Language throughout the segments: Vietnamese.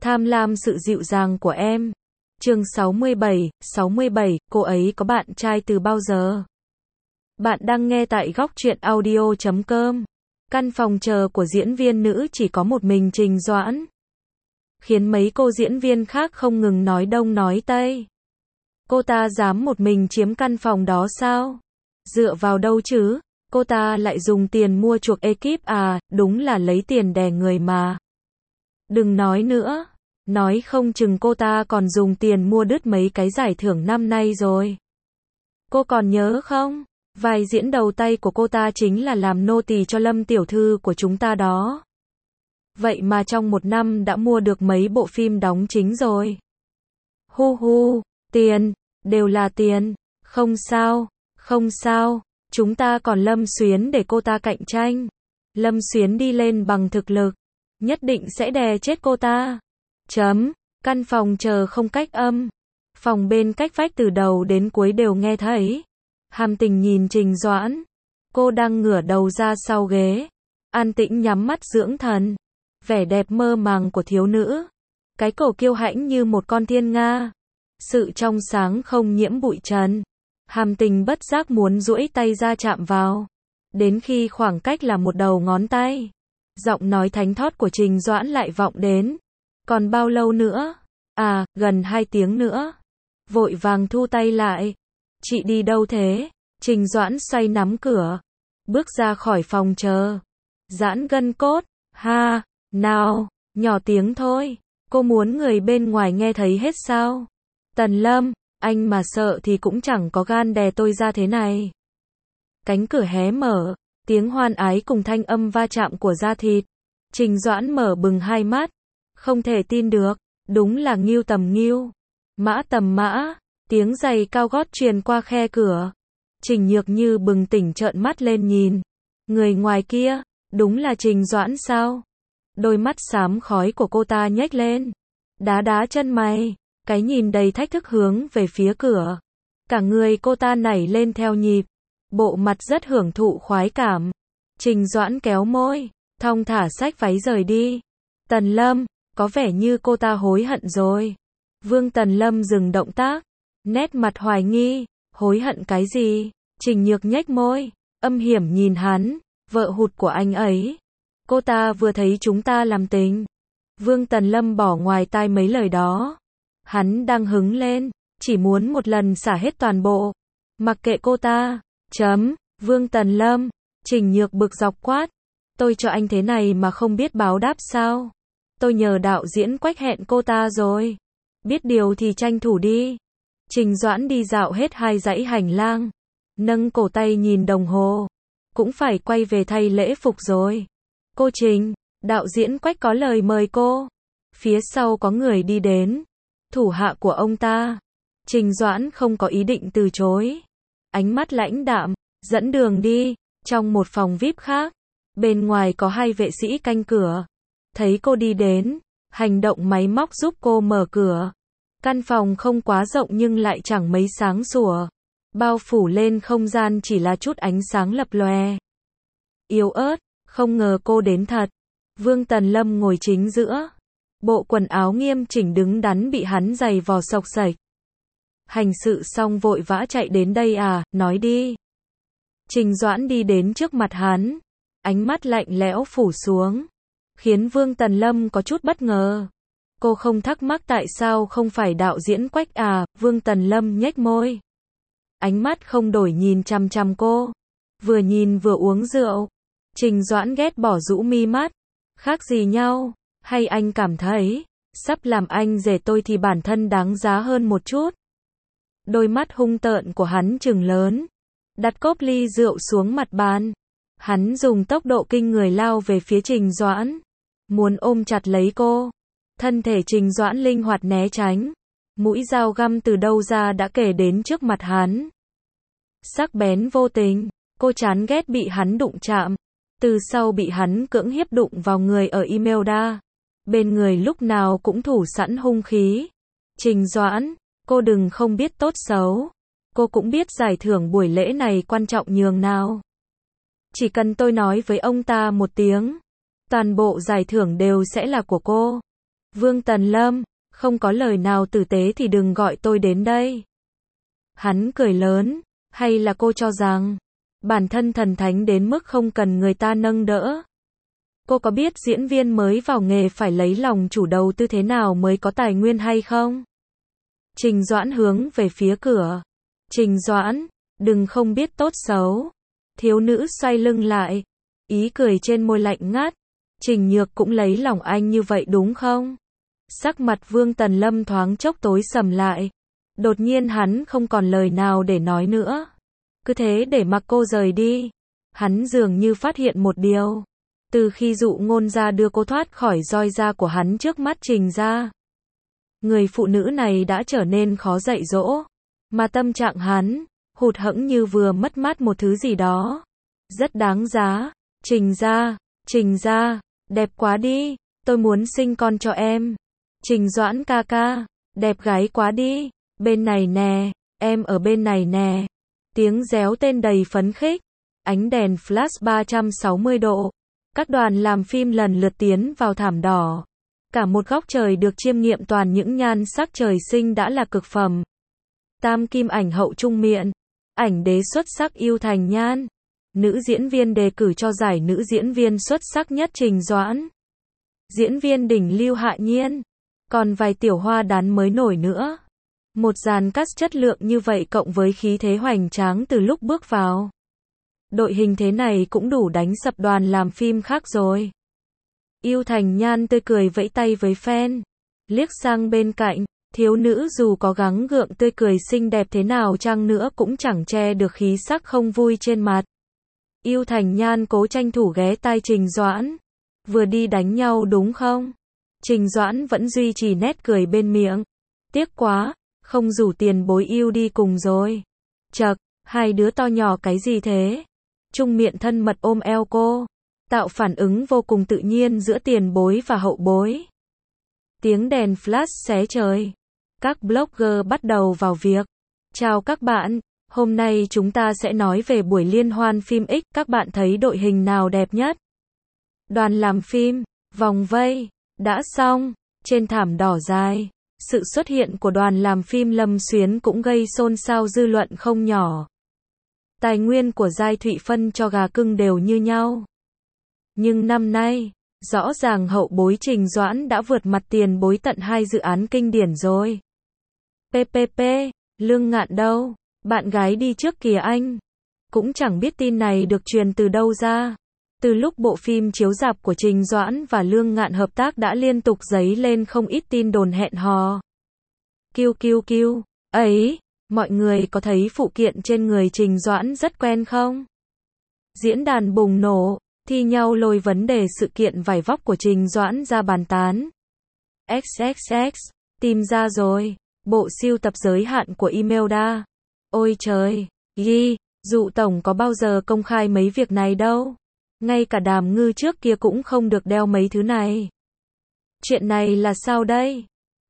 Tham lam sự dịu dàng của em. Chương 67, cô ấy có bạn trai từ bao giờ? Bạn đang nghe tại góc truyện audio.com. Căn phòng chờ của diễn viên nữ chỉ có một mình Trình Doãn, khiến mấy cô diễn viên khác không ngừng nói đông nói tây. Cô ta dám một mình chiếm căn phòng đó sao? Dựa vào đâu chứ? Cô ta lại dùng tiền mua chuộc ekip à, đúng là lấy tiền đè người mà. Đừng nói nữa, nói không chừng cô ta còn dùng tiền mua đứt mấy cái giải thưởng năm nay rồi. Cô còn nhớ không? Vai diễn đầu tay của cô ta chính là làm nô tỳ cho Lâm tiểu thư của chúng ta đó. Vậy mà trong một năm đã mua được mấy bộ phim đóng chính rồi. Hu hu, tiền, đều là tiền, không sao, chúng ta còn Lâm Xuyến để cô ta cạnh tranh. Lâm Xuyến đi lên bằng thực lực, nhất định sẽ đè chết cô ta. Căn phòng chờ không cách âm. Phòng bên cách vách từ đầu đến cuối đều nghe thấy. Hàm Tình nhìn Trình Doãn. Cô đang ngửa đầu ra sau ghế, an tĩnh nhắm mắt dưỡng thần. Vẻ đẹp mơ màng của thiếu nữ, cái cổ kiêu hãnh như một con thiên nga, sự trong sáng không nhiễm bụi trần. Hàm Tình bất giác muốn duỗi tay ra chạm vào, đến khi khoảng cách là một đầu ngón tay. Giọng nói thánh thót của Trình Doãn lại vọng đến. Còn bao lâu nữa? À, gần 2 tiếng nữa. Vội vàng thu tay lại. Chị đi đâu thế? Trình Doãn xoay nắm cửa, bước ra khỏi phòng chờ. Giãn gân cốt. Ha, nào, nhỏ tiếng thôi. Cô muốn người bên ngoài nghe thấy hết sao? Tần Lâm, anh mà sợ thì cũng chẳng có gan đè tôi ra thế này. Cánh cửa hé mở, tiếng hoan ái cùng thanh âm va chạm của da thịt. Trình Doãn mở bừng hai mắt, không thể tin được, đúng là Ngưu tầm Ngưu, Mã tầm Mã. Tiếng giày cao gót truyền qua khe cửa. Trình Nhược Như bừng tỉnh trợn mắt lên nhìn. Người ngoài kia, đúng là Trình Doãn sao? Đôi mắt xám khói của cô ta nhếch lên, đá chân mày, cái nhìn đầy thách thức hướng về phía cửa. Cả người cô ta nảy lên theo nhịp, bộ mặt rất hưởng thụ khoái cảm. Trình Doãn kéo môi, thong thả xách váy rời đi. Tần Lâm, có vẻ như cô ta hối hận rồi. Vương Tần Lâm dừng động tác, nét mặt hoài nghi. Hối hận cái gì? Trình Nhược nhếch môi, âm hiểm nhìn hắn. Vợ hụt của anh ấy. Cô ta vừa thấy chúng ta làm tình. Vương Tần Lâm bỏ ngoài tai mấy lời đó. Hắn đang hứng lên, chỉ muốn một lần xả hết toàn bộ. Mặc kệ cô ta. Vương Tần Lâm. Trình Nhược bực dọc quát. Tôi cho anh thế này mà không biết báo đáp sao? Tôi nhờ đạo diễn Quách hẹn cô ta rồi. Biết điều thì tranh thủ đi. Trình Doãn đi dạo hết 2 dãy hành lang, nâng cổ tay nhìn đồng hồ. Cũng phải quay về thay lễ phục rồi. Cô Trình, đạo diễn Quách có lời mời cô. Phía sau có người đi đến. Thủ hạ của ông ta. Trình Doãn không có ý định từ chối. Ánh mắt lãnh đạm, dẫn đường đi. Trong một phòng VIP khác, bên ngoài có 2 vệ sĩ canh cửa. Thấy cô đi đến, hành động máy móc giúp cô mở cửa. Căn phòng không quá rộng nhưng lại chẳng mấy sáng sủa. Bao phủ lên không gian chỉ là chút ánh sáng lập lòe, yếu ớt. Không ngờ cô đến thật. Vương Tần Lâm ngồi chính giữa, bộ quần áo nghiêm chỉnh đứng đắn bị hắn giày vò xộc xệch. Hành sự xong vội vã chạy đến đây à, nói đi. Trình Doãn đi đến trước mặt hắn, ánh mắt lạnh lẽo phủ xuống, khiến Vương Tần Lâm có chút bất ngờ. Cô không thắc mắc tại sao không phải đạo diễn Quách à? Vương Tần Lâm nhếch môi, ánh mắt không đổi nhìn chằm chằm cô, vừa nhìn vừa uống rượu. Trình Doãn ghét bỏ rũ mi mắt. Khác gì nhau? Hay anh cảm thấy sắp làm anh rể tôi thì bản thân đáng giá hơn một chút? Đôi mắt hung tợn của hắn trừng lớn, đặt cốc ly rượu xuống mặt bàn. Hắn dùng tốc độ kinh người lao về phía Trình Doãn, muốn ôm chặt lấy cô. Thân thể Trình Doãn linh hoạt né tránh. Mũi dao găm từ đâu ra đã kề đến trước mặt hắn. Sắc bén vô tình, cô chán ghét bị hắn đụng chạm. Từ sau bị hắn cưỡng hiếp đụng vào người ở Imelda. Bên người lúc nào cũng thủ sẵn hung khí. Trình Doãn, cô đừng không biết tốt xấu. Cô cũng biết giải thưởng buổi lễ này quan trọng nhường nào. Chỉ cần tôi nói với ông ta một tiếng, toàn bộ giải thưởng đều sẽ là của cô. Vương Tần Lâm, không có lời nào tử tế thì đừng gọi tôi đến đây. Hắn cười lớn, hay là cô cho rằng bản thân thần thánh đến mức không cần người ta nâng đỡ? Cô có biết diễn viên mới vào nghề phải lấy lòng chủ đầu tư thế nào mới có tài nguyên hay không? Trình Doãn hướng về phía cửa. Trình Doãn, đừng không biết tốt xấu. Thiếu nữ xoay lưng lại, ý cười trên môi lạnh ngắt. Trình Nhược cũng lấy lòng anh như vậy đúng không? Sắc mặt Vương Tần Lâm thoáng chốc tối sầm lại. Đột nhiên hắn không còn lời nào để nói nữa. Cứ thế để mặc cô rời đi. Hắn dường như phát hiện một điều. Từ khi Dụ Ngôn ra đưa cô thoát khỏi roi da của hắn trước mắt Trình ra, người phụ nữ này đã trở nên khó dạy dỗ. Mà tâm trạng hắn, hụt hẫng như vừa mất mát một thứ gì đó. Rất đáng giá. Trình ra, đẹp quá đi, tôi muốn sinh con cho em. Trình Doãn ca ca, đẹp gái quá đi, bên này nè, em ở bên này nè. Tiếng réo tên đầy phấn khích, ánh đèn flash 360 độ. Các đoàn làm phim lần lượt tiến vào thảm đỏ. Cả một góc trời được chiêm nghiệm toàn những nhan sắc trời sinh đã là cực phẩm. Tam kim ảnh hậu trung miện, ảnh đế xuất sắc Yêu Thành Nhan. Nữ diễn viên đề cử cho giải nữ diễn viên xuất sắc nhất Trình Doãn. Diễn viên đỉnh Lưu Hạ Nhiên. Còn vài tiểu hoa đán mới nổi nữa. Một dàn cast chất lượng như vậy cộng với khí thế hoành tráng từ lúc bước vào. Đội hình thế này cũng đủ đánh sập đoàn làm phim khác rồi. Yêu Thành Nhan tươi cười vẫy tay với fan. Liếc sang bên cạnh, thiếu nữ dù có gắng gượng tươi cười xinh đẹp thế nào chăng nữa cũng chẳng che được khí sắc không vui trên mặt. Yêu Thành Nhan cố tranh thủ ghé tai Trình Doãn. Vừa đi đánh nhau đúng không? Trình Doãn vẫn duy trì nét cười bên miệng. Tiếc quá, không rủ tiền bối yêu đi cùng rồi. Chậc, hai đứa to nhỏ cái gì thế? Trung miện thân mật ôm eo cô, tạo phản ứng vô cùng tự nhiên giữa tiền bối và hậu bối. Tiếng đèn flash xé trời. Các blogger bắt đầu vào việc. Chào các bạn, hôm nay chúng ta sẽ nói về buổi liên hoan phim X. Các bạn thấy đội hình nào đẹp nhất? Đoàn làm phim, vòng vây, đã xong, trên thảm đỏ dài. Sự xuất hiện của đoàn làm phim Lâm Xuyến cũng gây xôn xao dư luận không nhỏ. Tài nguyên của Giai Thụy phân cho gà cưng đều như nhau. Nhưng năm nay, rõ ràng hậu bối Trình Doãn đã vượt mặt tiền bối tận 2 dự án kinh điển rồi. PPP, Lương Ngạn đâu? Bạn gái đi trước kìa anh. Cũng chẳng biết tin này được truyền từ đâu ra. Từ lúc bộ phim chiếu rạp của Trình Doãn và Lương Ngạn hợp tác đã liên tục dấy lên không ít tin đồn hẹn hò. Kiu. Ấy, mọi người có thấy phụ kiện trên người Trình Doãn rất quen không? Diễn đàn bùng nổ, thi nhau lôi vấn đề sự kiện vải vóc của Trình Doãn ra bàn tán. XXX, tìm ra rồi, bộ sưu tập giới hạn của Imelda. Ôi trời, Dụ tổng có bao giờ công khai mấy việc này đâu. Ngay cả Đàm Ngư trước kia cũng không được đeo mấy thứ này. Chuyện này là sao đây?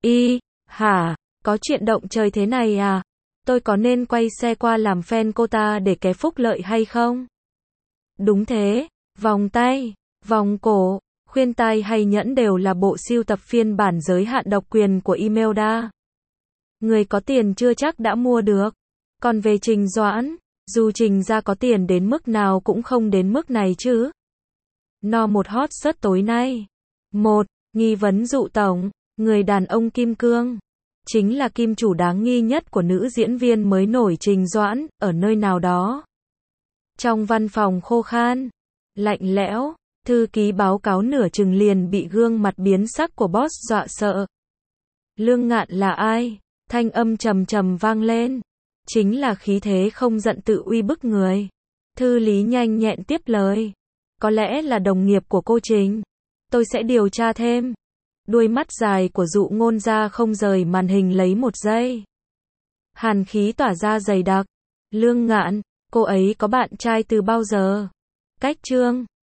Hả, có chuyện động trời thế này à? Tôi có nên quay xe qua làm fan cô ta để ké phúc lợi hay không? Đúng thế, vòng tay, vòng cổ, khuyên tai hay nhẫn đều là bộ sưu tập phiên bản giới hạn độc quyền của Imelda. Người có tiền chưa chắc đã mua được. Còn về Trình Doãn, dù Trình ra có tiền đến mức nào cũng không đến mức này chứ. Một hot search tối nay. 1. Nghi vấn Dụ tổng, người đàn ông kim cương. Chính là kim chủ đáng nghi nhất của nữ diễn viên mới nổi Trình Doãn, ở nơi nào đó. Trong văn phòng khô khan, lạnh lẽo, thư ký báo cáo nửa chừng liền bị gương mặt biến sắc của boss dọa sợ. Lương Ngạn là ai? Thanh âm trầm trầm vang lên. Chính là khí thế không giận tự uy bức người. Thư lý nhanh nhẹn tiếp lời. Có lẽ là đồng nghiệp của cô Trình. Tôi sẽ điều tra thêm. Đuôi mắt dài của Dụ Ngôn ra không rời màn hình lấy một giây. Hàn khí tỏa ra dày đặc. Lương Ngạn, cô ấy có bạn trai từ bao giờ? Cách chương